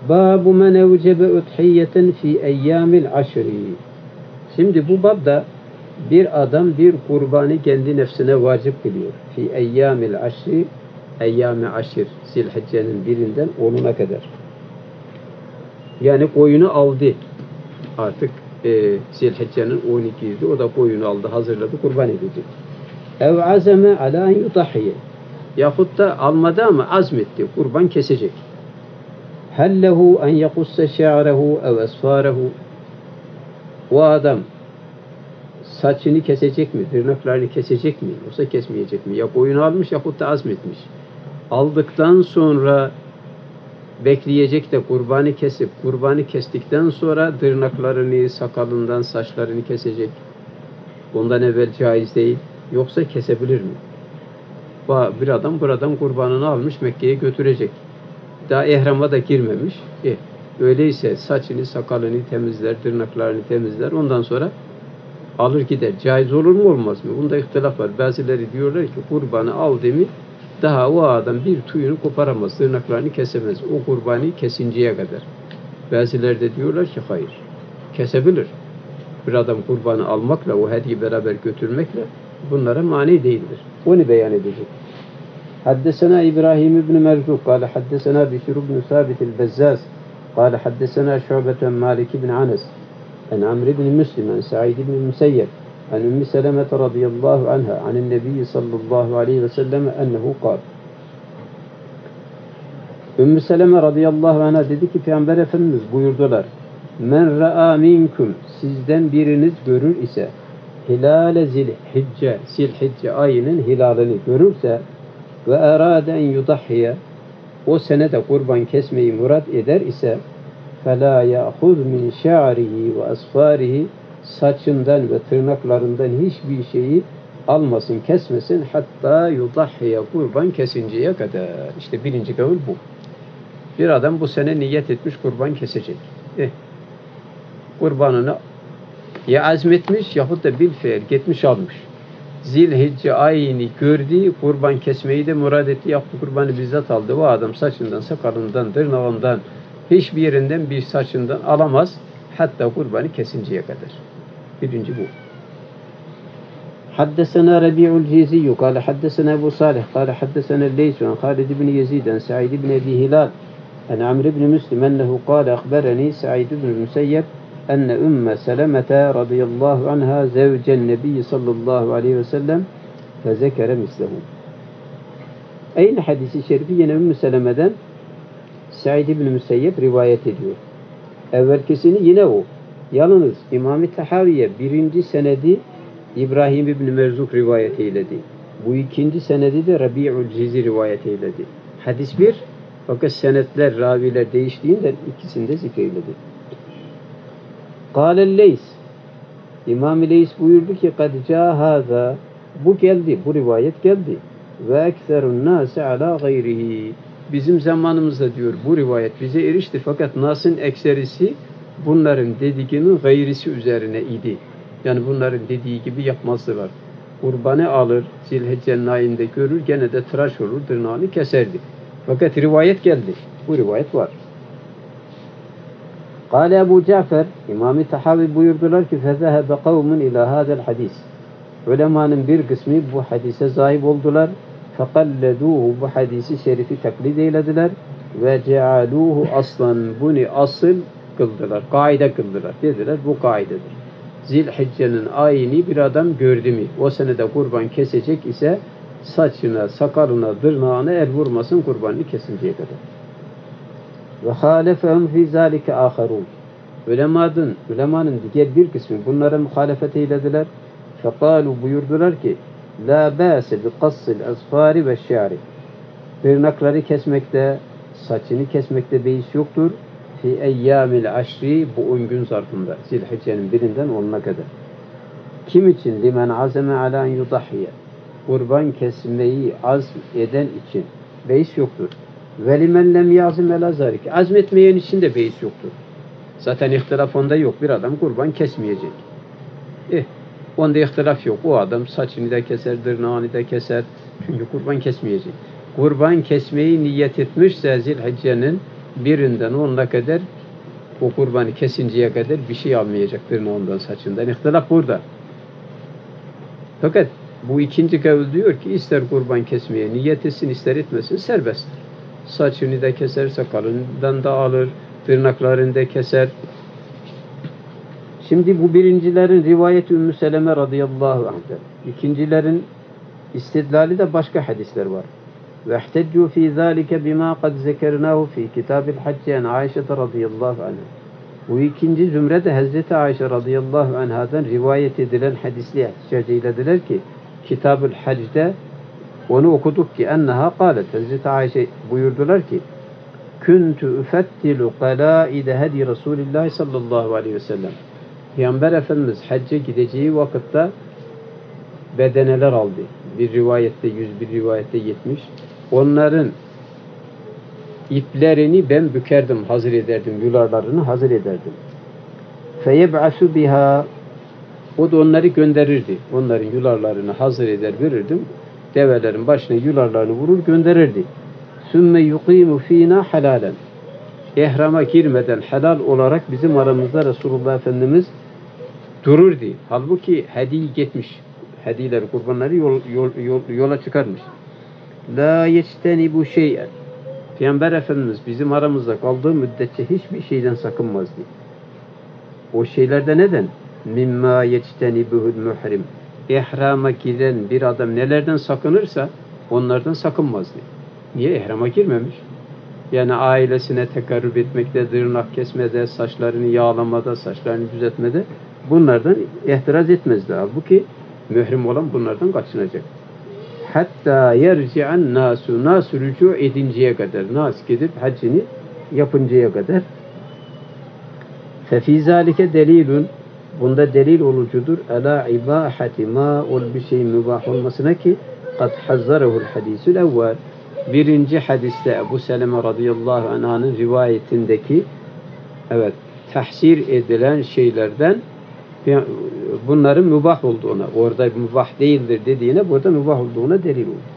Babu men evcebe udhiyeten fi eyyamil aşri. Şimdi bu babda bir adam bir kurbanı kendi nefsine vacip kılıyor. Fi eyyamil aşri, eyyami aşir, Zilhicce'nin birinden 10'una kadar. Yani koyunu aldı. Artık Zilhicce'nin 12'ydi. O da koyunu aldı, hazırladı, kurban edecek. Ev azeme ala yudahhiye. Yahut da almadı ama azmetti, kurban kesecek. Hallehu en yakusse şe'rehu ev esfarehu. O adam saçını kesecek mi, tırnaklarını kesecek mi, yoksa kesmeyecek mi? Ya koyunu almış yahut da azmetmiş. Aldıktan sonra bekleyecek de kurbanı kesip, kurbanı kestikten sonra tırnaklarını, sakalından, saçlarını kesecek. Ondan evvel caiz değil. Yoksa kesebilir mi? Bir adam buradan kurbanını almış, Mekke'ye götürecek. Daha ehrama da girmemiş. Öyleyse saçını, sakalını temizler, tırnaklarını temizler. Ondan sonra alır gider. Caiz olur mu, olmaz mı? Bunda ihtilaf var. Bazıları diyorlar ki kurbanı aldı mı daha o adam bir tüyünü koparamaz, tırnaklarını kesemez. O kurbanı kesinceye kadar. Bazıları da diyorlar ki hayır. Kesebilir. Bir adam kurbanı almakla, o hediye beraber götürmekle bunlara mani değildir. Onu beyan edecek. Haddesena İbrahim ibn Merzuk kâle haddesena Bişir ibn Sabit el-Bezzaz kâle haddesena Şu'beten Malik ibn Anas en Amr ibn Müslim en Sa'id ibn Müseyyed en Ümmü Seleme radıyallahu anha anin Nebi sallallahu aleyhi ve sellem ennehu kâle. Ümmü Seleme radıyallahu anha dedi ki Peygamber Efendimiz buyurdular. Men ra'a minkum, sizden biriniz görür ise hilale zilhicce, zilhicce ayının hilalini görürse ve erade en yudahhiye, o senede kurban kesmeyi murad eder ise فَلَا يَأْخُذْ مِنْ شَعْرِهِ وَأَصْفَارِهِ, saçından ve tırnaklarından hiçbir şeyi almasın, kesmesin, hatta yudahhiye, kurban kesinceye kadar. İşte birinci kavul bu. Bir adam bu sene niyet etmiş, kurban kesecek. Kurbanını ya azmetmiş yahut da bilfiil gitmiş almış. Zilhicce ayini gördü, kurban kesmeyi de murad etti, yaptı, kurbanı bizzat aldı. O adam saçından, sakalından, tırnağından, hiçbir yerinden bir saçından alamaz, hatta kurbanı kesinceye kadar. Birinci bu. Haddesena Rabi'ul Ciziyyü kâle haddesena Ebu Salih kâle haddesena Leysu an Halid ibn Yezid an Sa'id ibn Ebi Hilal an Amr ibn Müslim ennehu kâle akbereni Sa'id ibn Müseyyed enne Ümme Selemete radıyallahu anha zevcen Nebi sallallahu aleyhi ve sellem fezekere mislehu. Aynı hadisi şerifi yine Ümmü Seleme'den Sa'id ibn Müseyyed rivayet ediyor. Evvelkisini yine o. Yalnız İmam-ı Tahaviye birinci senedi İbrahim ibn Merzuk rivayet eyledi. Bu ikinci senedi de Rabi'ul Cizi rivayet eyledi. Hadis bir, fakat senetler, raviler değiştiğinden ikisini de zikreyledi. Kâlel Leys, İmam-ı Leys buyurdu ki kad câhâzâ, bu geldi, bu rivayet geldi. Ve ekserun nâse alâ gayrihi, bizim zamanımızda diyor bu rivayet bize erişti, fakat nasın ekserisi bunların dediğinin gayrisi üzerine idi. Yani bunların dediği gibi yapmazdılar. Kurbanı alır, Zilhicce'nin ayında görür, gene de tıraş olur, tırnağını keserdi. Fakat rivayet geldi. Bu rivayet var. Kâle Ebu Cafer, İmam-ı Tahavi buyurdular ki فَذَهَبَ قَوْمٌ اِلَى هَذَا الْحَدِيثِ, ulemanın bir kısmı bu hadise sahip oldular. فَقَلَّدُوهُ, bu hadisi şerifi taklit eylediler. Ve cealuhu aslan, bunu asıl kıldılar, kaide kıldılar. Dediler bu kaidedir. Zilhicce'nin ayini bir adam gördü mü, o senede kurban kesecek ise saçına, sakalına, tırnağına el vurmasın, kurbanını kesinceye kadar. Ve halefehum fi zalike aharun. Ulemanın diğer bir kısmı bunlara muhalefet eylediler. Fekalu, buyurdular ki la bâse bi kassil asfari ve şi'ri. Tırnakları kesmekte, saçını kesmekte beis yoktur. Fi eyyamil aşri, bu 10 gün zarfında. Zilhicce'nin birinden 10'una kadar. Kim için? Limen azeme ala yudahhiye. Kurban kesmeyi azm eden için beis yoktur. Ve limen lem yazim ala zalik. Azmetmeyen için de beis yoktur. Zaten ihtilaf onda yok. Bir adam kurban kesmeyecek. Onda ihtilaf yok. O adam saçını da keser, tırnağını da keser. Çünkü kurban kesmeyecek. Kurban kesmeyi niyet etmişse Zilhicce'nin birinden onuna kadar o kurbanı kesinceye kadar bir şey almayacaktır ondan saçından. İhtilaf burada. Fakat bu ikinci kavil diyor ki ister kurban kesmeye niyet etsin ister etmesin serbest. Saçını da keser, sakalından da alır, tırnaklarını da keser. Şimdi bu birincilerin rivayeti Ümmü Seleme radıyallahu anh'ten. İkincilerin istidlali de başka hadisler var. Ve ihteccu fi zalike bima kad zekernahu fi kitabil hacci an Ayşe radıyallahu anha. Bu ikinci zümrede Hazreti Ayşe radıyallahu anhadan rivayet edilen hadisli ihticac eylediler ki Kitab-ül Hac'de onu okuduk ki enneha kâlet. Hazreti Ayşe buyurdular ki Kuntu üfettilu qalâide hedi Resulillah sallallahu aleyhi ve sellem. Peygamber Efendimiz hacca gideceği vakitte bedeneler aldı. Bir rivayette 100, bir rivayette 70. Onların iplerini ben bükerdim, hazır ederdim. Yularlarını hazır ederdim. Feyeb'asu biha. O da onları gönderirdi. Onların yularlarını hazır eder verirdim. Develerin başına yularlarını vurur gönderirdi. Sümme yuqimu fina halalen. İhrama girmeden helal olarak bizim aramızda Resulullah Efendimiz dururdu. Halbuki hediye gitmiş. Hediyeleri, kurbanları yola çıkarmış. La yectenibu şey'en. Peygamber Efendimiz bizim aramızda kaldığı müddetçe hiçbir şeyden sakınmazdı. O şeylerde neden? Mimma yectenibuhul muhrim. İhrama giren bir adam nelerden sakınırsa onlardan sakınmazdı. Niye? İhrama girmemiş. Yani ailesine tekarrub etmekte, tırnak kesmede, saçlarını yağlamada, saçlarını düzeltmede bunlardan ihtiraz etmezdi. Halbuki mührim olan bunlardan kaçınacak. Hatta yerci'an nasu rücu edinceye kadar, nas gidip haccini yapıncaya kadar. Fefi zalike delilun, bunda delil olucudur. Ala ibahati ma ol bir şeyin mübah olmasına ki kad hazzarehu'l hadisül evvel. Birinci hadiste Ebu Seleme radıyallahu anh'ın rivayetindeki evet tahsir edilen şeylerden bunların mübah olduğuna, orada mübah değildir dediğine burada mübah olduğuna delil olur.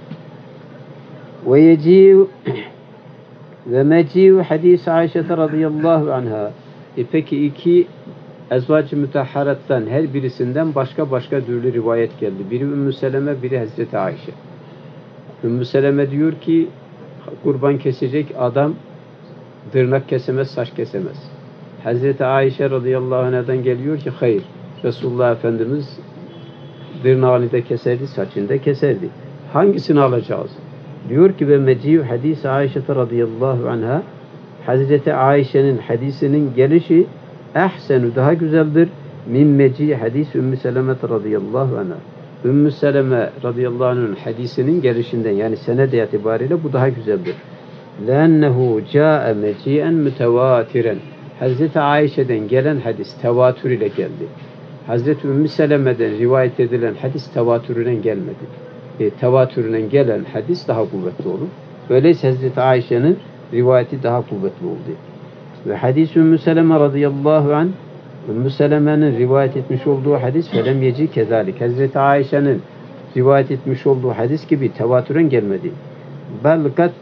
Ve yeci'u ve meci'u hadis Ayşe radıyallahu anha. Peki iki ezvac-ı mütahharattan her birisinden başka türlü rivayet geldi. Biri Ümmü Seleme, biri Hazreti Ayşe. Ümmü Seleme diyor ki kurban kesecek adam tırnak kesemez, saç kesemez. Hazreti Ayşe radıyallahu anh'dan geliyor ki hayır. Resulullah Efendimiz tırnağını da keserdi, saçını da keserdi. Hangisini alacağız? Diyor ki ve meci'u hadis Ayşe radıyallahu anha, Hazreti Ayşe'nin hadisinin gelişi ehsenu daha güzeldir. Min meci'i hadis Ümmü Seleme radıyallahu anha. Ümmü Seleme radıyallahu anh'ın hadisinin gelişinden yani sened itibariyle bu daha güzeldir. Lennehu ca'e meci'en mütevatiren. Hazreti Ayşe'den gelen hadis tevatür ile geldi. Hazreti Ümmü Seleme'den rivayet edilen hadis tevatüründen gelmedi. Tevatüründen gelen hadis daha kuvvetli olur. Öyleyse Hazreti Ayşe'nin rivayeti daha kuvvetli oldu. Ve hadis Ümmü Seleme radıyallahu anh, Ümmü Seleme'nin rivayet etmiş olduğu hadis felem yeci kezalik. Hazreti Ayşe'nin rivayet etmiş olduğu hadis gibi tevatüren gelmedi. Bel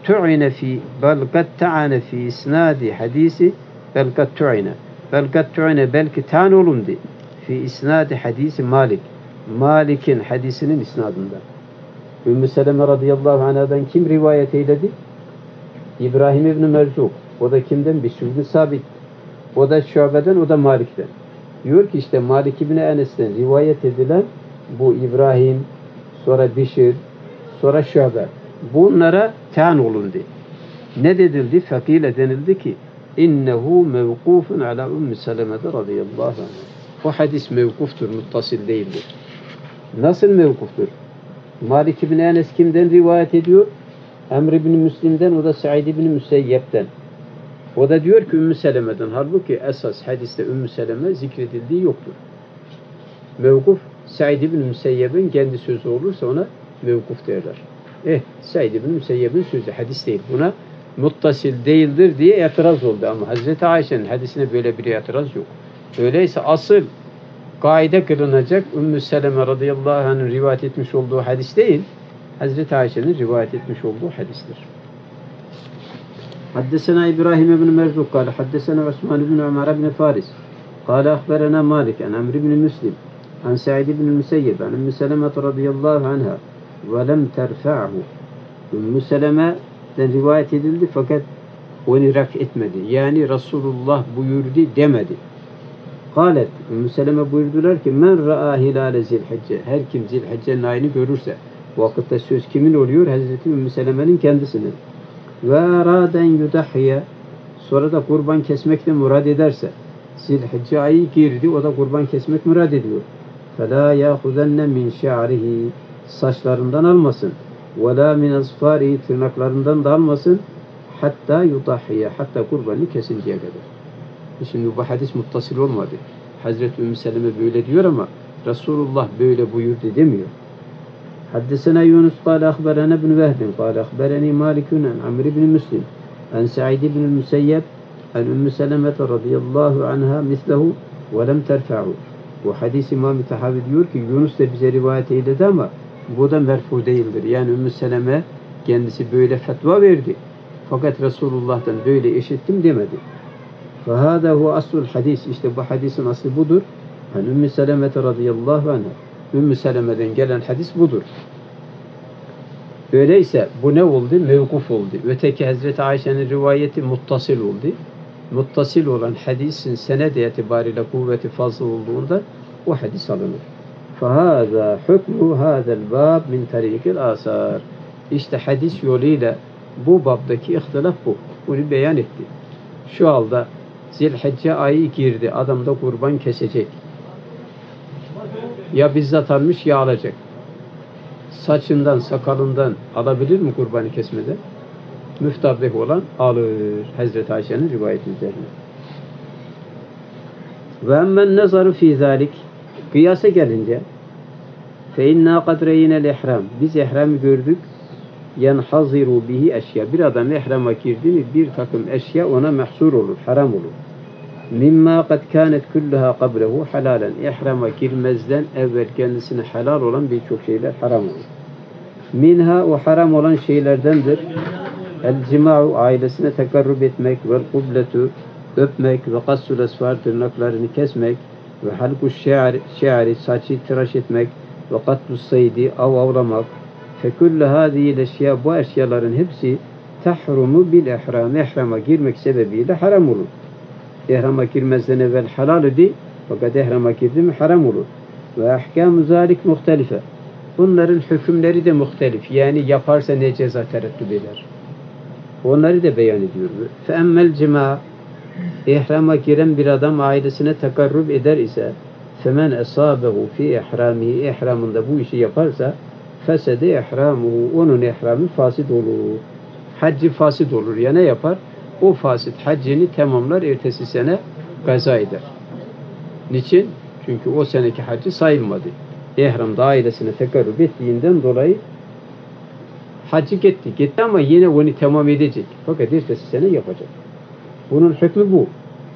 kad ta'ane fi isnadi hadisi bel kad tu'ine belki tan olundu fi isnadi hadisi Malik. Malik'in hadisinin isnadında. Ümmü Seleme radıyallahu anh'dan kim rivayet eyledi? İbrahim İbni Merzuk. O da kimden? Bişr ibn Sabit. O da Şube'den, o da Malik'ten. Diyor ki işte Malik İbni Enes'ten rivayet edilen bu İbrahim, sonra Bişr, sonra Şube. Bunlara tan olundu. Ne dedildi? Fakile denildi ki innehu mevkufun ala Ümmü Seleme'de radıyallahu anh. O hadis mevkuftur, muttasil değildir. Nasıl mevkuftur? Malik İbni Enes kimden rivayet ediyor? Emr İbni Müslim'den, o da Said İbni Müseyyep'ten. O da diyor ki Ümmü Seleme'den. Halbuki esas hadiste Ümmü Seleme zikredildiği yoktur. Mevkuf, Said İbni Müseyyep'in kendi sözü olursa ona mevkuf derler. Said İbni Müseyyep'in sözü, hadis değil. Buna muttasil değildir diye itiraz oldu ama Hazreti Ayşe'nin hadisine böyle bir itiraz yok. Öyleyse asıl kaide kılınacak Ümmü Seleme radıyallahu anh'ın rivayet etmiş olduğu hadis değil, Hazreti Ayşe'nin rivayet etmiş olduğu hadistir. حدثنا إبراهيم بن مرزوق قال حدثنا عثمان بن عمر بن فارس قال أخبرنا مالك عن عمرو بن مسلم عن سعيد بن المسيب عن أم سلمة رضي الله عنها ولم ترفعه. Ümmü Seleme'den rivayet edildi fakat onu raf etmedi. Yani Resulullah buyurdu demedi. Kalet, Ümmü Seleme buyurdular ki men ra'a hilale zilhicce. Her kim zilhicce'nin ayını görürse, vakitte söz kimin oluyor? Hazreti Ümmü Seleme'nin kendisinin. Ve araden yudahhiye, sonra da kurban kesmekle murad ederse, zilhicce ayı girdi, o da kurban kesmek murad ediyor. فَلَا يَأْخُذَنَّ مِنْ شَعْرِهِ, saçlarından almasın. وَلَا مِنْ أَصْفَارِهِ, tırnaklarından da almasın. Hatta yudahhiye, hatta kurbanı kesinceye kadar. Şimdi bu hadis muttasıl olmadı. Hazreti Ümmü Seleme böyle diyor ama Resulullah böyle buyurdu demiyor. Haddesena Yunus قال أخبرنا ابن وهب قال أخبرني مالك عن عمرو بن مسلم عن سعيد بن المسيب عن أم سلمة رضي الله عنها مثله ولم ترفعه. Bu hadis İmam-ı Tahavi diyor ki Yunus da bize rivayet eyledi ama bu da merfu değildir. Yani Ümmü Seleme kendisi böyle fetva verdi. Fakat Resulullah'tan böyle işittim demedi. فَهَذَا هُوَ أَصْلُ الْحَدِيثِ, işte bu hadisin aslı budur. Yani Ümmü Seleme radıyallahu anha, Ümmü Seleme'den gelen hadis budur. Öyleyse bu ne oldu? Mevkuf oldu. Öteki Hazreti Ayşe'nin rivayeti muttasil oldu. Muttasil olan hadisin senede itibariyle kuvveti fazla olduğunda o hadis alınır. فَهَذَا حُكْمُ هَذَا الْبَابِ مِنْ تَرِيقِ الْآثَارِ. İşte hadis yoluyla bu babdaki ihtilaf bu. Bunu beyan etti. Şu halde Zilhicce ayı girdi. Adam da kurban kesecek. Ya bizzat almış ya alacak. Saçından, sakalından alabilir mi kurbanı kesmede? Müftabih olan alır. Hazreti Ayşe'nin rivayeti üzerine. Ve emmen nezaru fî zâlik. Kıyasa gelince fe innâ kad reynel ihram. Biz ihramı gördük. Yenhaziru bihi eşya. Bir adam ihrama girdi mi bir takım eşya ona mahsur olur, haram olur. Mimma kad kânet kulluha qablehu halalen. İhrama girmezden evvel kendisine helal olan birçok şeyler haram olur. Minha, o haram olan şeylerdendir. El cima'u, ailesine tekarrub etmek, vel kubletu, öpmek, ve kassul esfar, tırnaklarını kesmek, ve halku şe'ari, saçı tıraş etmek, ve katlu saydi, avlamak. Fekulle hâzihi eşya, bu eşyaların hepsi tahrumu bil ihram, ihrama girmek sebebiyle haram olur. İhrama girmezden evvel halal idi, fakat ihrama girdi mi haram olur. Ve ahkâmu zâlik muhtelife. Bunların hükümleri de muhtelif. Yani yaparsa ne ceza tereddüt eder. Onları da beyan ediyor. Fe emmel cima, ihrama giren bir adam ailesine tekarrub eder ise femen esabehu fi ihramihi, ihramında bu işi yaparsa fesede ihramuhu, onun ihramı fasit olur. Haccı fasit olur. Ya ne yapar? O fasit haccını tamamlar, ertesi sene gaza eder. Niçin? Çünkü o seneki haccı sayılmadı. İhramda ailesine tekarrub ettiğinden dolayı haccı gitti ama yine onu tamam edecek. Fakat ertesi sene yapacak. Bunun hükmü bu.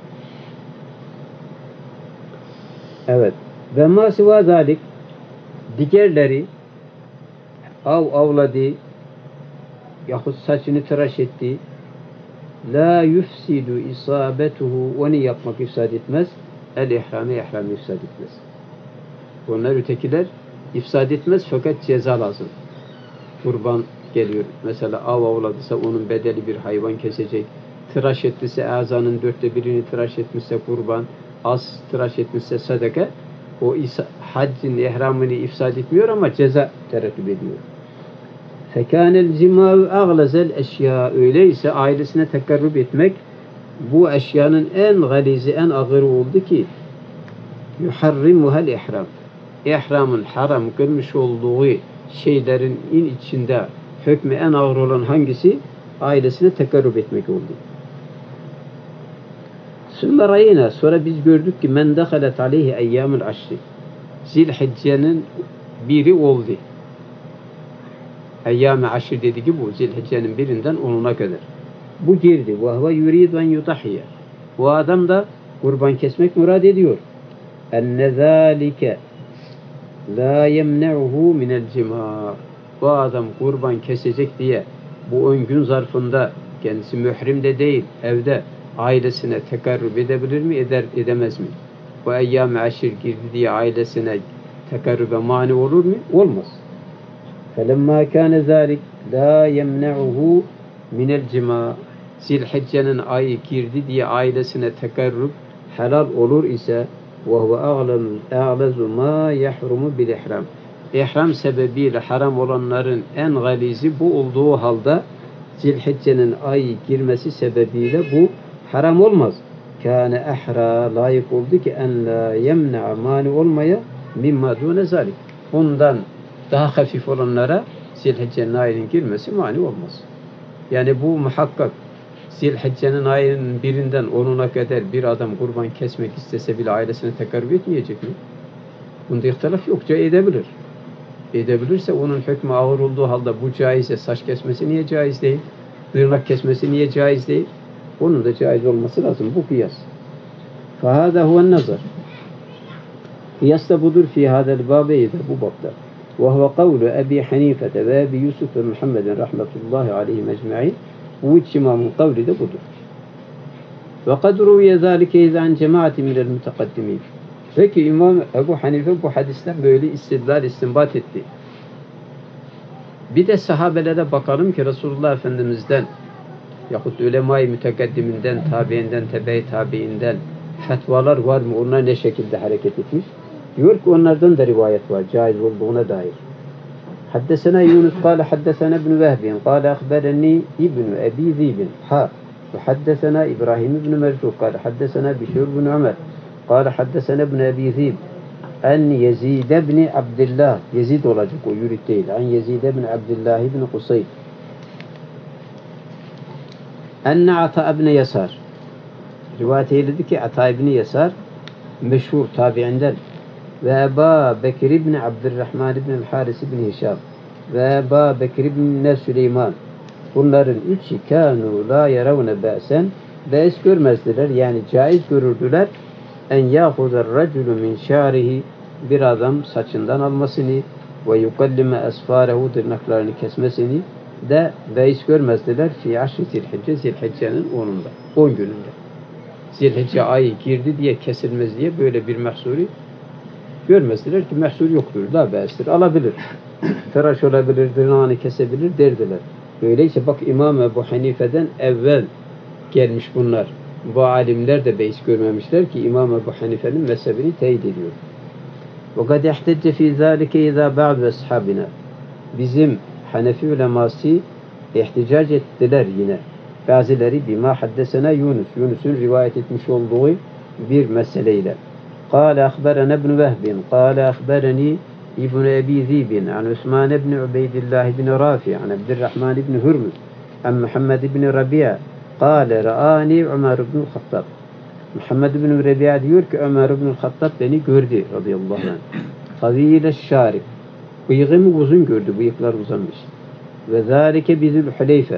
Evet. Ve ma siva zalik, diğerleri avladı yahut saçını tıraş etti, la yufsidu isabetuhu, onu yapmak ifsad etmez, el ihramı ifsad etmez. Onlar ötekiler ifsad etmez fakat ceza lazım. Kurban geliyor. Mesela avladıysa onun bedeli bir hayvan kesecek. Tıraş ettiyse azanın 1/4'ünü tıraş etmişse kurban, az tıraş etmişse sadaka. O haccın ihramını ifsad etmiyor ama ceza terettüp ediyor. Fekânel cimâ'u ağlezel eşya, öyleyse ailesine tekarrub etmek bu eşyanın en galizi, en ağırı oldu ki yuharrimuhel ihram. İhramın haram kılmış olduğu şeylerin içinde hükmü en ağır olan hangisi? Ailesine tekarrub etmek oldu. Sümme rayina, sonra biz gördük ki men dehalet aleyhi eyyâmul aşri. Zilhicce'nin biri oldu. Eyyâm-ı aşir dedi ki bu Zilhicce'nin birinden 10'una kadar. Bu girdi. Ve huve yuridu en yudahhiye. Bu adam da kurban kesmek murad ediyor. Enne zâlike la yemne'uhu minel cimâ. Bu adam kurban kesecek diye bu 10 gün zarfında kendisi mührim de değil, evde ailesine tekarrub edebilir mi, edemez mi? Bu eyyam-ı aşir girdi diye ailesine tekarrube mani olur mu? Olmaz. فَلَمَّا كَانَ ذَٰلِكَ لَا يَمْنَعُهُ مِنَ الْجِمَاءِ Zilhicce'nin ayı girdi diye ailesine tekarrub helal olur ise وَهُوَ أَعْلَزُ مَا يَحْرُمُ بِالْإِحْرَامِ İhram sebebiyle haram olanların en galizi bu olduğu halde Zilhicce'nin ayı girmesi sebebiyle bu haram olmaz. Kâne ehra layık oldu ki en la yemne'a mani olmaya mimma dûne zalik. Bundan daha hafif olanlara Zilhicce'nin ayının girmesi mani olmaz. Yani bu muhakkak Zilhicce'nin ayının birinden 10'una kadar bir adam kurban kesmek istese bile ailesine tekarrub etmeyecek mi? Bunda ihtilaf yok. Edebilir. Edebilirse onun hükmü ağır olduğu halde bu caizse saç kesmesi niye caiz değil? Tırnak kesmesi niye caiz değil? Onun da caiz olması lazım. Bu kıyas. فَهَذَا هُوَ النَّظَرِ Kıyas da budur fi hadel babeyde bu babda. وَهُوَ قَوْلُ Ebi Hanifete ve Ebi Yusuf ve Muhammedin rahmetullahi aleyhim ecma'in. Bu üç imamın kavli de budur. وَقَدْ رُوِيَ ذَٰلِكَ اِذَا عَنْ جَمَاعَةٍ مِنَ الْمُتَقَدِّمِينَ Peki İmam Ebu Hanife bu hadisten böyle istinbat etti. Bir de sahabelere bakalım ki Resulullah Efendimiz'den yahut ulema-i mütekaddiminden, tabiinden, tebe-i tabiinden fetvalar var mı? Onlar ne şekilde hareket etmiş? Diyor ki onlardan da rivayet var. Caiz olduğuna dair. Haddesena Yunus kâle haddesena ibn Vehbin kâle akbereni ibn Ebi Zibin ve haddesena İbrahim ibn Merzuq kâle haddesena Bişir ibn Ömer kâle haddesena ibn Ebi Zib en Yezid ibn Abdillah Yezid olacak o yürüt değil. En Yezid ibn Abdillah ibn Kusayd enne Ata ibn Yasar rivayet eyledi ki Ata ibn Yasar meşhur tabiinden ve Eba Bekir ibn Abdurrahman ibn Haris ibn Hişam ve Eba Bekir ibn Süleyman bunların üçü kânû lâ yeravne ba'sen beis görmezdiler yani caiz görürdüler en yâhudar raculu min şârihi bir adam saçından almasını ve yukallime esfârehu tırnaklarını kesmesini de beis görmezdiler fi aşri Zilhicce Zilhicce'nin 10'unda 10 gününde. Zilhicce ayı girdi diye kesilmez diye böyle bir mehsuri görmezdiler ki mehsul yoktur. La be'stir. Alabilir. Tıraş olabilir, tırnağını kesebilir derdiler. Öyleyse bak İmam Ebu Hanife'den evvel gelmiş bunlar. Bu alimler de beis görmemişler ki İmam Ebu Hanife'nin mezhebini teyit ediyor. وَقَدْ اَحْتَجَّ ف۪ي ذَٰلِكَ اِذَا بَعْدُ اَصْحَابِنَا Bizim Hanefi uleması ihticac ettiler yine. Gazileri bima haddesena Yunus'un rivayet etmiş olduğu bir meseleyle. قال أخبرنا ابن وهب قال أخبرني ابن أبي ذئب عن عثمان بن عبيد الله بن رافع عن عبد الرحمن بن هرمز عن محمد بن ربيع قال رآني عمر بن الخطاب Muhammed bin Rebi'a diyor ki Ömer ibn Hattab beni gördü radıyallahu anh. Tavile şarif. Bıyığımı uzun gördü. Bıyıklar uzamış. Ve zâlike bi Zülhüleyfe.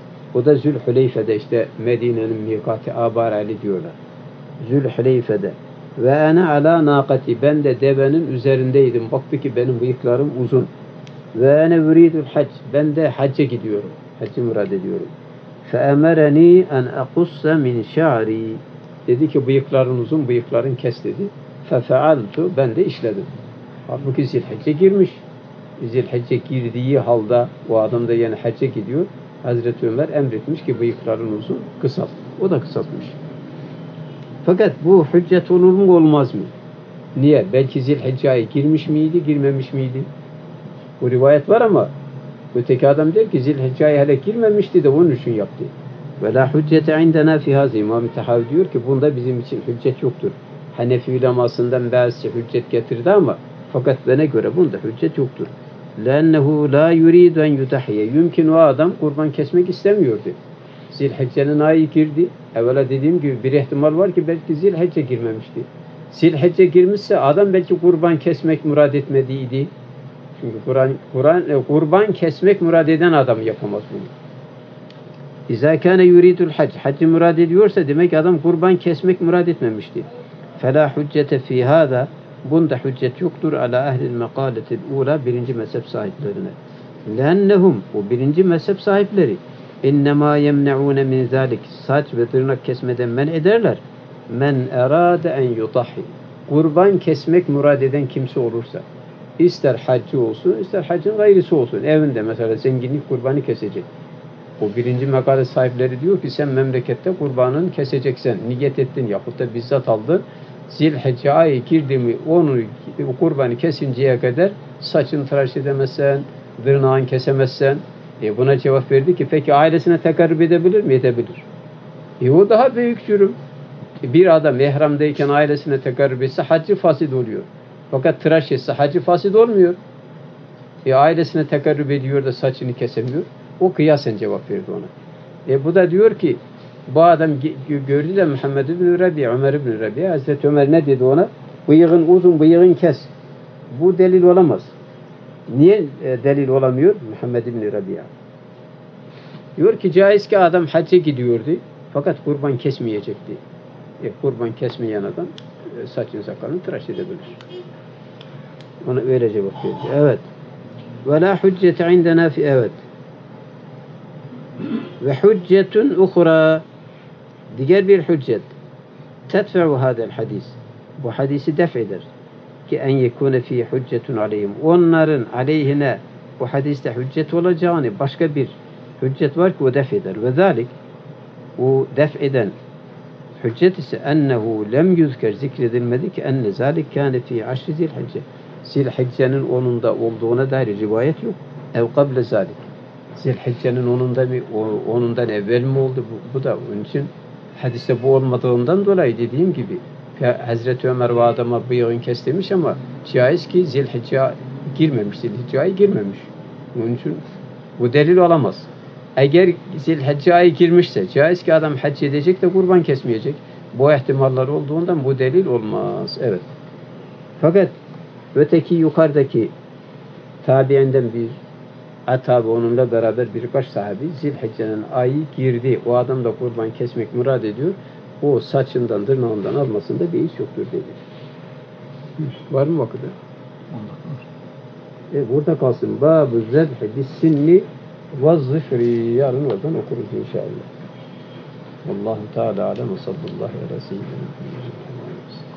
O da Zülhüleyfe'de işte Medine'nin mikati Abar Ali diyorlar. Zülhüleyfe'de. Ve ana ala naqati. Ben de devenin üzerindeydim. Baktı ki benim bıyıklarım uzun. Ve ene yuridul hac. Ben de hacca gidiyorum. Haccı murad ediyorum. Fe emereni en akussa min şa'ri. Dedi ki bıyıkların uzun, bıyıkların kes dedi. Fe fealtu. Ben de işledim. Halbuki Zilhicce girmiş. Zilhicce girdiği halde o adam da yani hacca gidiyor. Hazreti Ömer emretmiş ki bıyıkların uzun, kısalt. O da kısaltmış. Fakat bu hüccet olur mu olmaz mı? Niye? Belki Zilhicce'ye girmiş miydi, girmemiş miydi? Bu rivayet var ama öteki adam der ki Zilhicce'ye hele girmemişti de onun için yaptı. Ve la hüccete indena fi hazi. İmam-ı Tahavi diyor ki bunda bizim için hüccet yoktur. Hanefi ulemasından bazı hüccet getirdi ama fakat bana göre bunda hüccet yoktur. لَاَنَّهُ لَا يُرِيدُ اَنْ يُتَحِيَ Yümkün o adam kurban kesmek istemiyordu. Zilhicce'nin ayı girdi. Evvela dediğim gibi bir ihtimal var ki belki Zilhicce girmemişti. Zilhicce girmişse adam belki kurban kesmek murad etmediydi. Çünkü kurban kesmek murad eden adam yapamaz bunu. İzâ kâne yuridul hac. Haccı murad ediyorsa demek adam kurban kesmek murad etmemişti. فَلَا حُجَّةَ فِي هَذَا Bunda hüccet yoktur ala ehlil mekâletil ula birinci mezhep sahiplerine. Lennehum o birinci mezhep sahipleri İnnemâ yemne'ûne min zâlik. Saç ve tırnak kesmeden men ederler. Men erâde en yudahhi. Kurban kesmek murad eden kimse olursa. İster haccı olsun, ister haccın gayrısı olsun. Evinde mesela zenginlik kurbanı kesecek. O birinci makale sahipleri diyor ki sen memlekette kurbanını keseceksen, niyet ettin yahut da bizzat aldın. Zilhicce ayı girdi mi onu kurbanı kesinceye kadar saçını tıraş edemezsen, tırnağını kesemezsen. Buna cevap verdi ki peki ailesine tekarrub edebilir mi? Edebilir. O daha büyük cürüm. Bir adam ihramdayken ailesine tekarrub etse haccı fasid oluyor. Fakat tıraş etse haccı fasid olmuyor. Ailesine tekarrub ediyor da saçını kesemiyor. O kıyasen cevap verdi ona. Bu da diyor ki bu adam gördü de Muhammed bin Rabi, Ömer bin Rabi, Hazreti Ömer ne dedi ona? Bıyığın uzun, bıyığın kes. Bu delil olamaz. Niye delil olamıyor? Muhammed bin Rabia. Diyor ki caiz ki adam hacca gidiyordu fakat kurban kesmeyecekti. Kurban kesmeyen adam saçını sakalını tıraş edebilir. Ona öyle cevap verdi. Evet. Ve la hüccete indena fi evet. Ve hüccetun uhra. Diğer bir hüccet. Tedfe'u hadel hadis. Bu hadisi def eder. Ki en yekune fi hüccetun aleyhim. Onların aleyhine bu hadiste hüccet olacağını başka bir hüccet var ki o def eder. Ve zalik o def eden hüccet ise ennehu lem yüzker zikredilmedi ki enne zalik kâne fi aşri zilhicce. Zilhicce'nin onunda olduğuna dair rivayet yok. Ev kable zalik. Zilhicce'nin onunda mı, onundan evvel mi oldu? Bu da onun için hadiste bu olmadığından dolayı dediğim gibi Hazreti Ömer ve adama bıyığını kes demiş ama caiz ki Zilhicce'ye girmemiş. Zilhicce'ye girmemiş. Onun için bu delil olamaz. Eğer Zilhicce'ye girmişse caiz ki adam hac edecek de kurban kesmeyecek. Bu ihtimaller olduğundan bu delil olmaz. Evet. Fakat öteki yukarıdaki tabiinden bir Ata ve onunla beraber birkaç sahabi Zilhicce'nin ayı girdi. O adam da kurban kesmek murad ediyor. O saçından, tırnağından almasında bir iş yoktur dedi. Var mı vakıda? Burada kalsın. Bab-ı zebhi bis-sinni ve zifri. Yarın oradan okuruz inşallah. Allahu Teala alem ve sallallahu aleyhi ve sellem.